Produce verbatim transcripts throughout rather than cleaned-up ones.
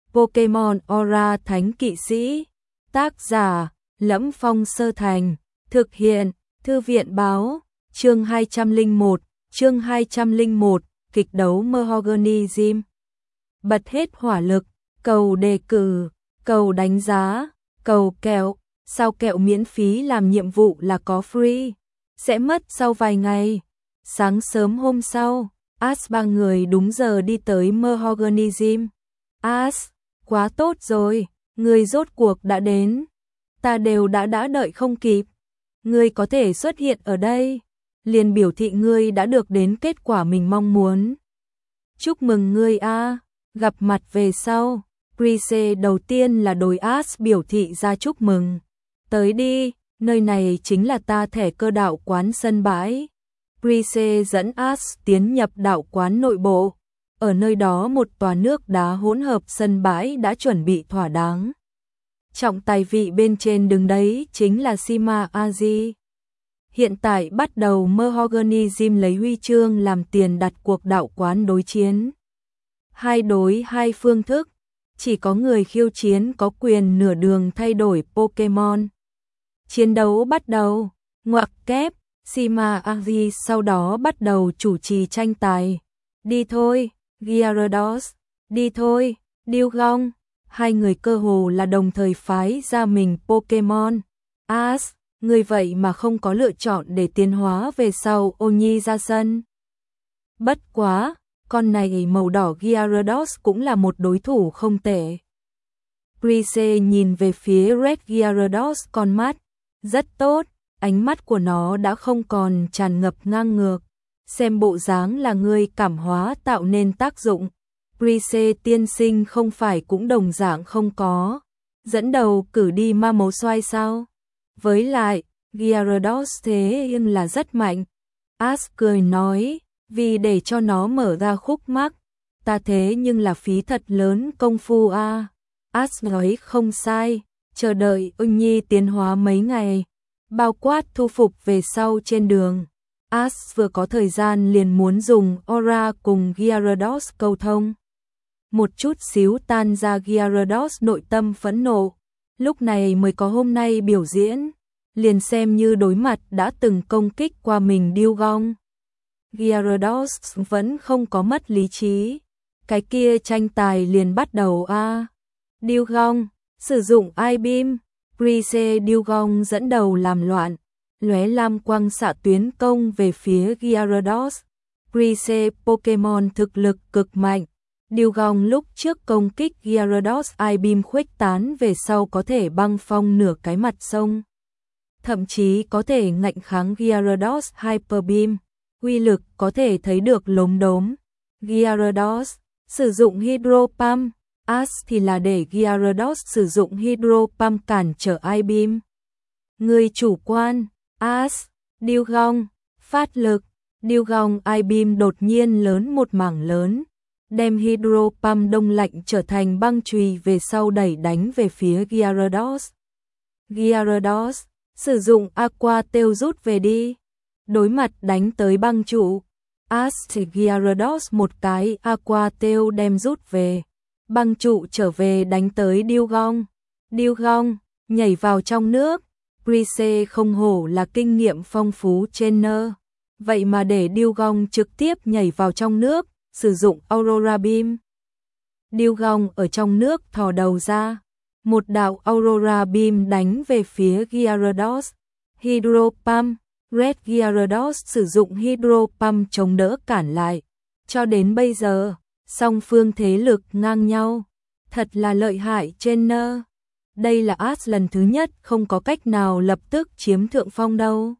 Pokemon Aura Thánh Kỵ Sĩ. Tác giả: Lẫm Phong Sơ Thành. Thực hiện: Thư viện báo. Chương hai trăm lẻ một, chương hai trăm lẻ một, kịch đấu Mahogany Gym. Bật hết hỏa lực, cầu đề cử, cầu đánh giá, cầu kẹo, sao kẹo miễn phí làm nhiệm vụ là có free, sẽ mất sau vài ngày. Sáng sớm hôm sau, Ash ba người đúng giờ đi tới Mahogany Gym. Ash, quá tốt rồi, người rốt cuộc đã đến. Ta đều đã đã đợi không kịp. Ngươi có thể xuất hiện ở đây, liền biểu thị ngươi đã được đến kết quả mình mong muốn. Chúc mừng ngươi a, gặp mặt về sau. Prise đầu tiên là đối Ash biểu thị ra chúc mừng. Tới đi, nơi này chính là ta thẻ cơ đạo quán sân bãi. Prise dẫn Ash tiến nhập đạo quán nội bộ. Ở nơi đó một tòa nước đá hỗn hợp sân bãi đã chuẩn bị thỏa đáng. Trọng tài vị bên trên đứng đấy chính là Sima Aji. Hiện tại bắt đầu Mahogany Gym lấy huy chương làm tiền đặt cuộc đạo quán đối chiến. Hai đối hai phương thức, chỉ có người khiêu chiến có quyền nửa đường thay đổi Pokemon. Chiến đấu bắt đầu, ngoặc kép, Sima Aji sau đó bắt đầu chủ trì tranh tài. Đi thôi, Gyarados, đi thôi, Dewgong. Hai người cơ hồ là đồng thời phái ra mình Pokemon. Ash, người vậy mà không có lựa chọn để tiến hóa về sau Oni ra sân. Bất quá, con này màu đỏ Gyarados cũng là một đối thủ không tệ. Prise nhìn về phía Red Gyarados con mắt. Rất tốt, ánh mắt của nó đã không còn tràn ngập ngang ngược. Xem bộ dáng là người cảm hóa tạo nên tác dụng. Prise tiên sinh không phải cũng đồng dạng không có. Dẫn đầu cử đi ma màu xoay sao? Với lại, Gyarados thế nhưng là rất mạnh. Ash cười nói, vì để cho nó mở ra khúc mắc, ta thế nhưng là phí thật lớn công phu a. À. Ash nói không sai, chờ đợi Oni tiến hóa mấy ngày, bao quát thu phục về sau trên đường. Ash vừa có thời gian liền muốn dùng Aura cùng Gyarados câu thông. Một chút xíu tan ra Gyarados nội tâm phẫn nộ, lúc này mới có hôm nay biểu diễn, liền xem như đối mặt đã từng công kích qua mình Dewgong. Gyarados vẫn không có mất lý trí, cái kia tranh tài liền bắt đầu a. À. Dewgong, sử dụng I-Beam, Prise Dewgong dẫn đầu làm loạn, lóe lam quang xạ tuyến công về phía Gyarados. Prise Pokemon thực lực cực mạnh. Dewgong lúc trước công kích Gyarados I-Beam khuếch tán về sau có thể băng phong nửa cái mặt sông. Thậm chí có thể ngạnh kháng Gyarados Hyper Beam, uy lực có thể thấy được lốm đốm. Gyarados sử dụng Hydro Pump, Ash thì là để Gyarados sử dụng Hydro Pump cản trở I-Beam. Người chủ quan, Ash, Dewgong, phát lực, Dewgong I-Beam đột nhiên lớn một mảng lớn, đem Hydro Pump đông lạnh trở thành băng chùy về sau đẩy đánh về phía Gyarados. Gyarados, sử dụng Aqua Tail rút về đi. Đối mặt đánh tới băng trụ, Ash thì Gyarados một cái Aqua Tail đem rút về. Băng trụ trở về đánh tới Dewgong. Dewgong, nhảy vào trong nước. Prise không hổ là kinh nghiệm phong phú trainer. Vậy mà để Dewgong trực tiếp nhảy vào trong nước, sử dụng Aurora Beam. Dewgong ở trong nước thò đầu ra, một đạo Aurora Beam đánh về phía Gyarados. Hydro Pump, Red Gyarados sử dụng Hydro Pump chống đỡ cản lại. Cho đến bây giờ, song phương thế lực ngang nhau, thật là lợi hại trainer. Đây là Ash lần thứ nhất không có cách nào lập tức chiếm thượng phong đâu.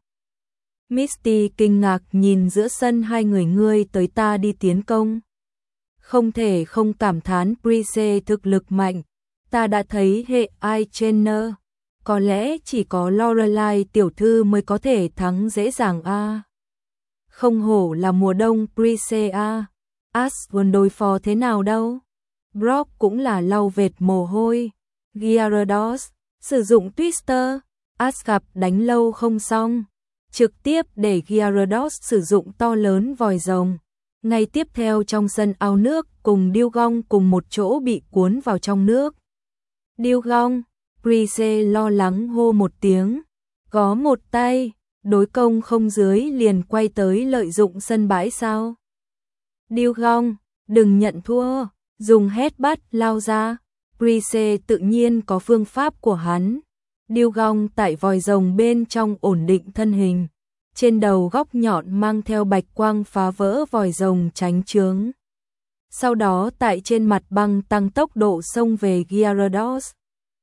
Misty kinh ngạc nhìn giữa sân hai người ngươi tới ta đi tiến công. Không thể không cảm thán Prise thực lực mạnh. Ta đã thấy hệ ai trainer. Có lẽ chỉ có Lorelai tiểu thư mới có thể thắng dễ dàng a. À. Không hổ là mùa đông Prise a. À. Ash muốn đối phó thế nào đâu. Brock cũng là lau vệt mồ hôi. Gyarados, sử dụng Twister. Ash gặp đánh lâu không xong. Trực tiếp để Gyarados sử dụng to lớn vòi rồng. Ngay tiếp theo trong sân ao nước cùng Điêu Gong cùng một chỗ bị cuốn vào trong nước. Điêu Gong, Prise lo lắng hô một tiếng, có một tay, đối công không dưới liền quay tới lợi dụng sân bãi sao. Điêu Gong, đừng nhận thua, dùng headbutt lao ra, Prise tự nhiên có phương pháp của hắn. Điêu Gong tại vòi rồng bên trong ổn định thân hình, trên đầu góc nhọn mang theo bạch quang phá vỡ vòi rồng tránh chướng. Sau đó tại trên mặt băng tăng tốc độ xông về Gyarados.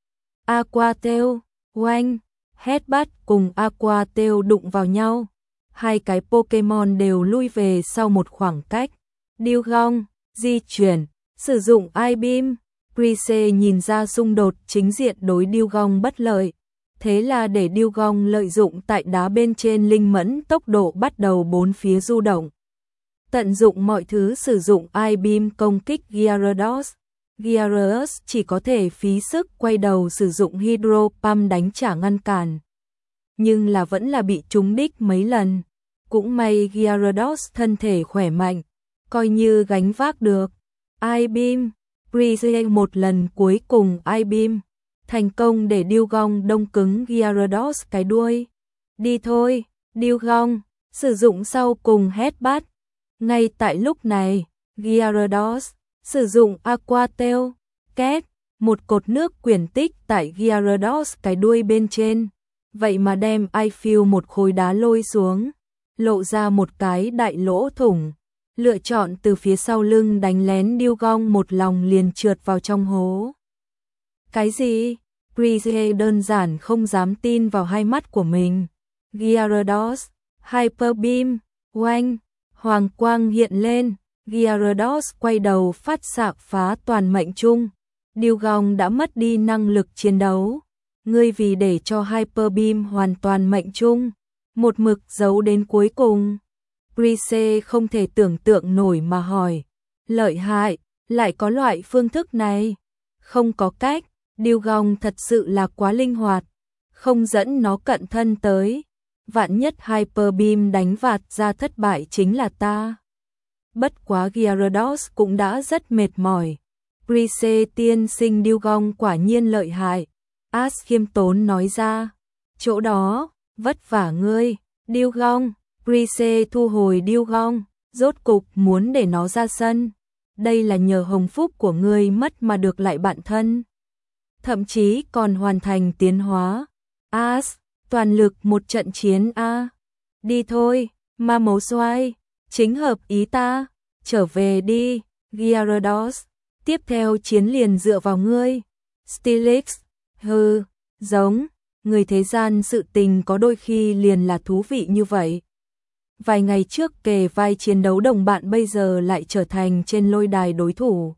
Aqua Tail, oanh, headbutt cùng Aqua Tail đụng vào nhau. Hai cái Pokémon đều lui về sau một khoảng cách. Điêu Gong, di chuyển, sử dụng I-Beam. Prise nhìn ra xung đột chính diện đối Điêu Gong bất lợi. Thế là để Điêu Gong lợi dụng tại đá bên trên linh mẫn tốc độ bắt đầu bốn phía du động. Tận dụng mọi thứ sử dụng I-Beam công kích Gyarados. Gyarados chỉ có thể phí sức quay đầu sử dụng Hydro Pump đánh trả ngăn cản. Nhưng là vẫn là bị trúng đích mấy lần. Cũng may Gyarados thân thể khỏe mạnh, coi như gánh vác được. I-Beam, Prise một lần cuối cùng I-Beam, thành công để Điêu Gong đông cứng Gyarados cái đuôi. Đi thôi, Điêu Gong, sử dụng sau cùng headbutt. Ngay tại lúc này, Gyarados sử dụng Aqua Tail, két, một cột nước quyển tích tại Gyarados cái đuôi bên trên. Vậy mà đem I feel một khối đá lôi xuống, lộ ra một cái đại lỗ thủng. Lựa chọn từ phía sau lưng đánh lén Điêu Gong một lòng liền trượt vào trong hố. Cái gì? Prise đơn giản không dám tin vào hai mắt của mình. Gyarados, Hyper Beam, oanh, hoàng quang hiện lên, Gyarados quay đầu phát xạ phá toàn mệnh chung. Điêu Gong đã mất đi năng lực chiến đấu. Ngươi vì để cho Hyper Beam hoàn toàn mệnh chung, một mực giấu đến cuối cùng. Prise không thể tưởng tượng nổi mà hỏi, lợi hại, lại có loại phương thức này. Không có cách, Điêu Gong thật sự là quá linh hoạt, không dẫn nó cận thân tới. Vạn nhất Hyper Beam đánh vạt ra thất bại chính là ta. Bất quá Gyarados cũng đã rất mệt mỏi. Prise tiên sinh, Điêu Gong quả nhiên lợi hại. Ash khiêm tốn nói ra. Chỗ đó, vất vả ngươi, Điêu Gong. Prise thu hồi Điêu Gong, rốt cục muốn để nó ra sân. Đây là nhờ hồng phúc của ngươi mất mà được lại bạn thân. Thậm chí còn hoàn thành tiến hóa. Ash, toàn lực một trận chiến a. Đi thôi, ma mấu xoay, chính hợp ý ta. Trở về đi, Gyarados. Tiếp theo chiến liền dựa vào ngươi. Steelix, hừ, giống, người thế gian sự tình có đôi khi liền là thú vị như vậy. Vài ngày trước kề vai chiến đấu đồng bạn bây giờ lại trở thành trên lôi đài đối thủ.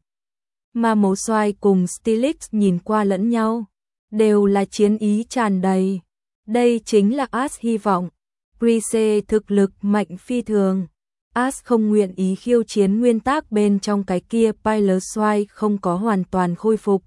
Ma mấu xoay cùng Steelix nhìn qua lẫn nhau, đều là chiến ý tràn đầy. Đây chính là Ash hy vọng. Prise thực lực mạnh phi thường. Ash không nguyện ý khiêu chiến nguyên tắc bên trong cái kia Piloswine không có hoàn toàn khôi phục.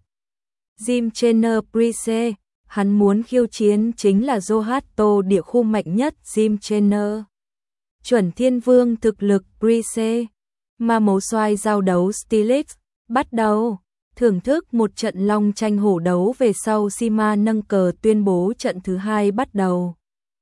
Gym Trainer Prise, hắn muốn khiêu chiến chính là Johto địa khu mạnh nhất Gym Trainer. Chuẩn thiên vương thực lực Prise. Ma mấu xoay giao đấu Steelix, bắt đầu. Thưởng thức một trận long tranh hổ đấu về sau, Sima nâng cờ tuyên bố trận thứ hai bắt đầu.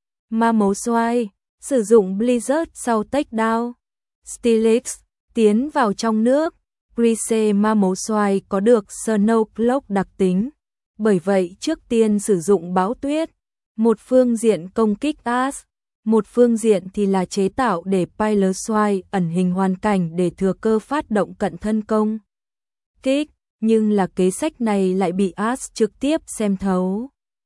Ma mấu xoay sử dụng Blizzard sau takedown. Steelix tiến vào trong nước. Prise ma mấu xoay có được Snow Cloak đặc tính, bởi vậy trước tiên sử dụng bão tuyết. Một phương diện công kích Ash, một phương diện thì là chế tạo để Piloswine ẩn hình hoàn cảnh để thừa cơ phát động cận thân công kích. Nhưng là kế sách này lại bị Ash trực tiếp xem thấu.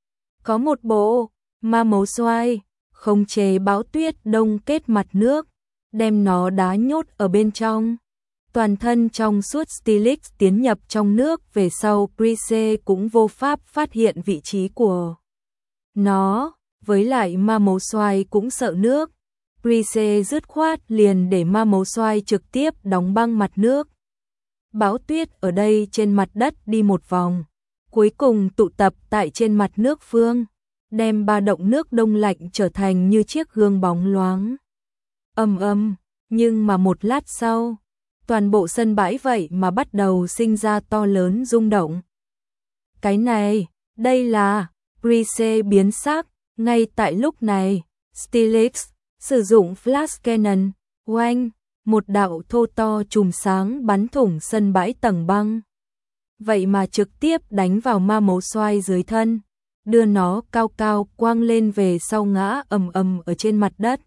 Có một bộ, ma mấu xoay, khống chế bão tuyết đông kết mặt nước, đem nó đá nhốt ở bên trong. Toàn thân trong suốt Steelix tiến nhập trong nước về sau, Prise cũng vô pháp phát hiện vị trí của nó, với lại ma mấu xoay cũng sợ nước. Prise dứt khoát liền để ma mấu xoay trực tiếp đóng băng mặt nước. Bão tuyết ở đây trên mặt đất đi một vòng, cuối cùng tụ tập tại trên mặt nước phương, đem ba động nước đông lạnh trở thành như chiếc gương bóng loáng. Ầm ầm, Nhưng mà một lát sau, toàn bộ sân bãi vậy mà bắt đầu sinh ra to lớn rung động. Cái này, đây là, Brice biến sắc, ngay tại lúc này, Steelix sử dụng flash cannon, oanh, một đạo thô to chùm sáng bắn thủng sân bãi tầng băng. Vậy mà trực tiếp đánh vào ma mấu xoay dưới thân, đưa nó cao cao quăng lên về sau ngã ầm ầm ở trên mặt đất.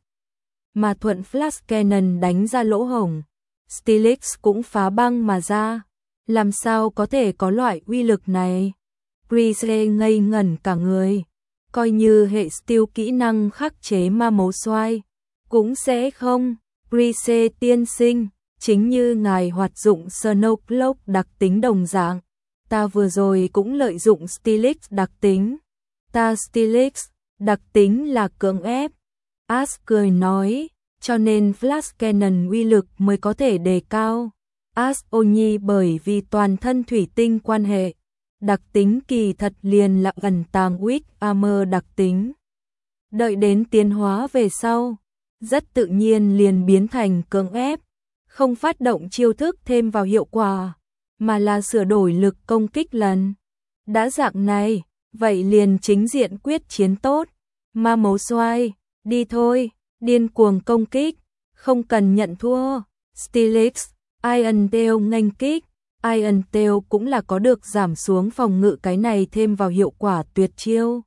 Mà thuận flash cannon đánh ra lỗ hổng, Steelix cũng phá băng mà ra. Làm sao có thể có loại uy lực này? Brice ngây ngẩn cả người, coi như hệ steel kỹ năng khắc chế ma mấu xoay, cũng sẽ không. Brice tiên sinh, chính như ngài hoạt dụng Snowcloak đặc tính đồng dạng, ta vừa rồi cũng lợi dụng Steelix đặc tính. Ta Steelix, đặc tính là cưỡng ép. Ash cười nói, cho nên flash cannon uy lực mới có thể đề cao. Ash Oni bởi vì toàn thân thủy tinh quan hệ, đặc tính kỳ thật liền là ẩn tàng Weak Armor đặc tính. Đợi đến tiến hóa về sau, rất tự nhiên liền biến thành cưỡng ép, không phát động chiêu thức thêm vào hiệu quả, mà là sửa đổi lực công kích lần. Đã dạng này, vậy liền chính diện quyết chiến tốt. Ma mấu xoay, đi thôi, điên cuồng công kích, không cần nhận thua. Steelix, Iron Tail nghênh kích, Iron Tail cũng là có được giảm xuống phòng ngự cái này thêm vào hiệu quả tuyệt chiêu.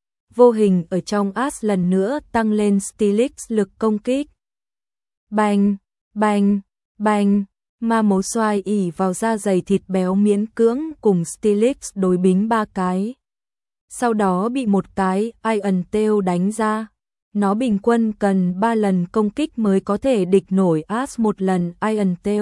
Vô hình ở trong Ash lần nữa tăng lên Steelix lực công kích. Bành, bành, bành, ma mấu xoay ỉ vào da dày thịt béo miễn cưỡng cùng Steelix đối bính ba cái. Sau đó bị một cái Iron Tail đánh ra. Nó bình quân cần ba lần công kích mới có thể địch nổi Ash một lần Iron Tail.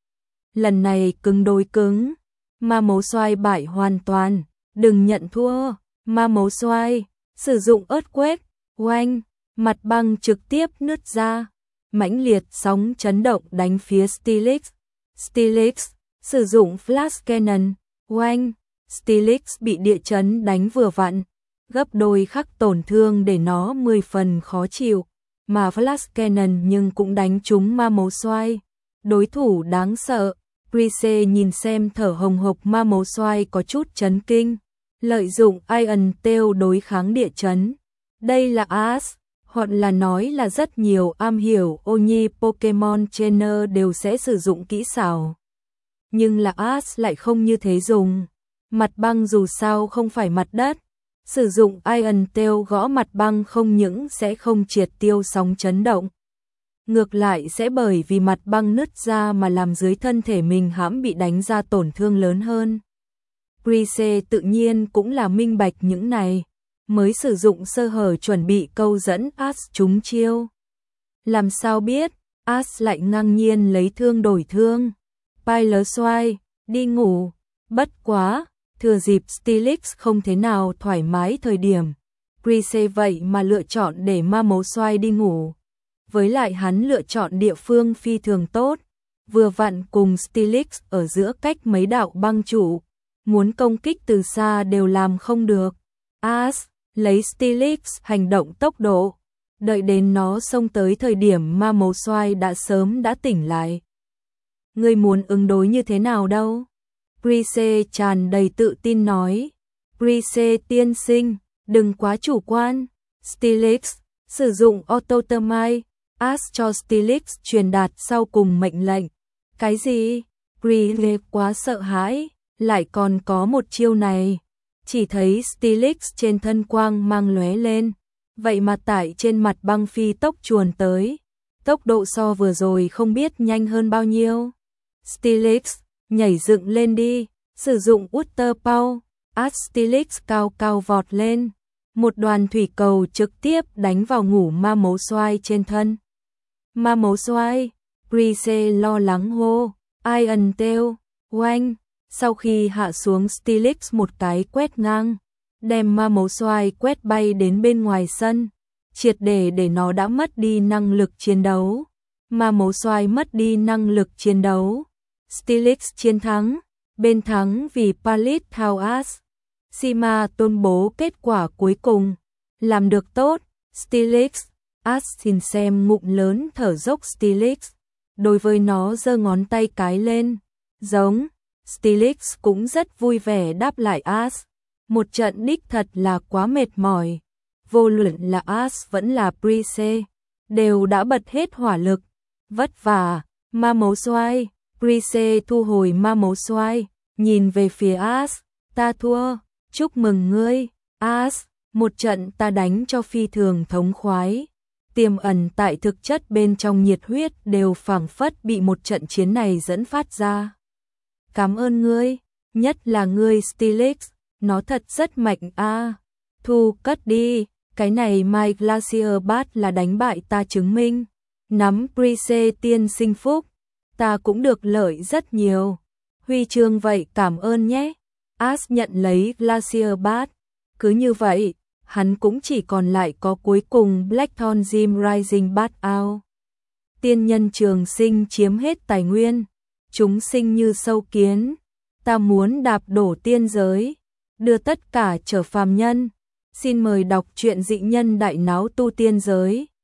Lần này cứng đối cứng, ma mấu xoay bại hoàn toàn, đừng nhận thua. Ma mấu xoay sử dụng earthquake, oanh, mặt băng trực tiếp nứt ra, mãnh liệt sóng chấn động đánh phía Steelix. Steelix sử dụng flash cannon, oanh, Steelix bị địa chấn đánh vừa vặn, gấp đôi khắc tổn thương để nó mười phần khó chịu, mà flash cannon nhưng cũng đánh trúng ma mấu xoay. Đối thủ đáng sợ. Brice nhìn xem thở hồng hộc ma mấu xoay có chút chấn kinh. Lợi dụng Iron Tail đối kháng địa chấn. Đây là Ash, hoặc là nói là rất nhiều am hiểu Oni Pokemon Trainer đều sẽ sử dụng kỹ xảo. Nhưng là Ash lại không như thế dùng. Mặt băng dù sao không phải mặt đất. Sử dụng Iron Tail gõ mặt băng không những sẽ không triệt tiêu sóng chấn động. Ngược lại sẽ bởi vì mặt băng nứt ra mà làm dưới thân thể mình hãm bị đánh ra tổn thương lớn hơn. Brice tự nhiên cũng là minh bạch những này, mới sử dụng sơ hở chuẩn bị câu dẫn Ash trúng chiêu. Làm sao biết, Ash lại ngang nhiên lấy thương đổi thương. Pilot xoay, đi ngủ, bất quá, thừa dịp Steelix không thế nào thoải mái thời điểm. Brice vậy mà lựa chọn để ma mấu xoay đi ngủ. Với lại hắn lựa chọn địa phương phi thường tốt, vừa vặn cùng Steelix ở giữa cách mấy đạo băng trụ, muốn công kích từ xa đều làm không được. Ash lấy Steelix hành động tốc độ, đợi đến nó xông tới thời điểm ma mấu xoay đã sớm đã tỉnh lại. Ngươi muốn ứng đối như thế nào đâu? Brice tràn đầy tự tin nói. Brice tiên sinh, đừng quá chủ quan. Steelix sử dụng auto thermite. Ash cho Steelix truyền đạt sau cùng mệnh lệnh. Cái gì? Brice quá sợ hãi, lại còn có một chiêu này. Chỉ thấy Steelix trên thân quang mang lóe lên, vậy mà tại trên mặt băng phi tốc chuồn tới. Tốc độ so vừa rồi không biết nhanh hơn bao nhiêu. Steelix, nhảy dựng lên đi, sử dụng Water Power. Ash Steelix cao cao vọt lên. Một đoàn thủy cầu trực tiếp đánh vào ngủ ma mấu xoay trên thân. Ma mấu xoay, Brice lo lắng hô, Iron Tail, oanh. Sau khi hạ xuống Steelix một cái quét ngang, đem ma mấu xoay quét bay đến bên ngoài sân, triệt để để nó đã mất đi năng lực chiến đấu. Ma mấu xoay mất đi năng lực chiến đấu. Steelix chiến thắng, bên thắng vì Pallet House. Sima tuyên bố kết quả cuối cùng. Làm được tốt, Steelix, As xin xem ngụm lớn thở dốc Steelix, đối với nó giơ ngón tay cái lên, giống. Steelix cũng rất vui vẻ đáp lại As. Một trận đích thật là quá mệt mỏi. Vô luận là As vẫn là Prise, đều đã bật hết hỏa lực. Vất vả, ma mấu xoay. Prise thu hồi ma mấu xoay, nhìn về phía As. Ta thua, chúc mừng ngươi, As. Một trận ta đánh cho phi thường thống khoái. Tiềm ẩn tại thực chất bên trong nhiệt huyết đều phảng phất bị một trận chiến này dẫn phát ra. Cảm ơn ngươi, nhất là ngươi Steelix, nó thật rất mạnh a. À. Thu cất đi, cái này My Glacier Bat là đánh bại ta chứng minh. Nắm Prise tiên sinh phúc, ta cũng được lợi rất nhiều. Huy chương vậy cảm ơn nhé. As nhận lấy Glacier Bat, cứ như vậy, hắn cũng chỉ còn lại có cuối cùng Blackthorn Gym Rising Bat Out. Tiên nhân trường sinh chiếm hết tài nguyên, chúng sinh như sâu kiến, ta muốn đạp đổ tiên giới, đưa tất cả trở phàm nhân. Xin mời đọc truyện Dị Nhân Đại Náo Tu Tiên Giới.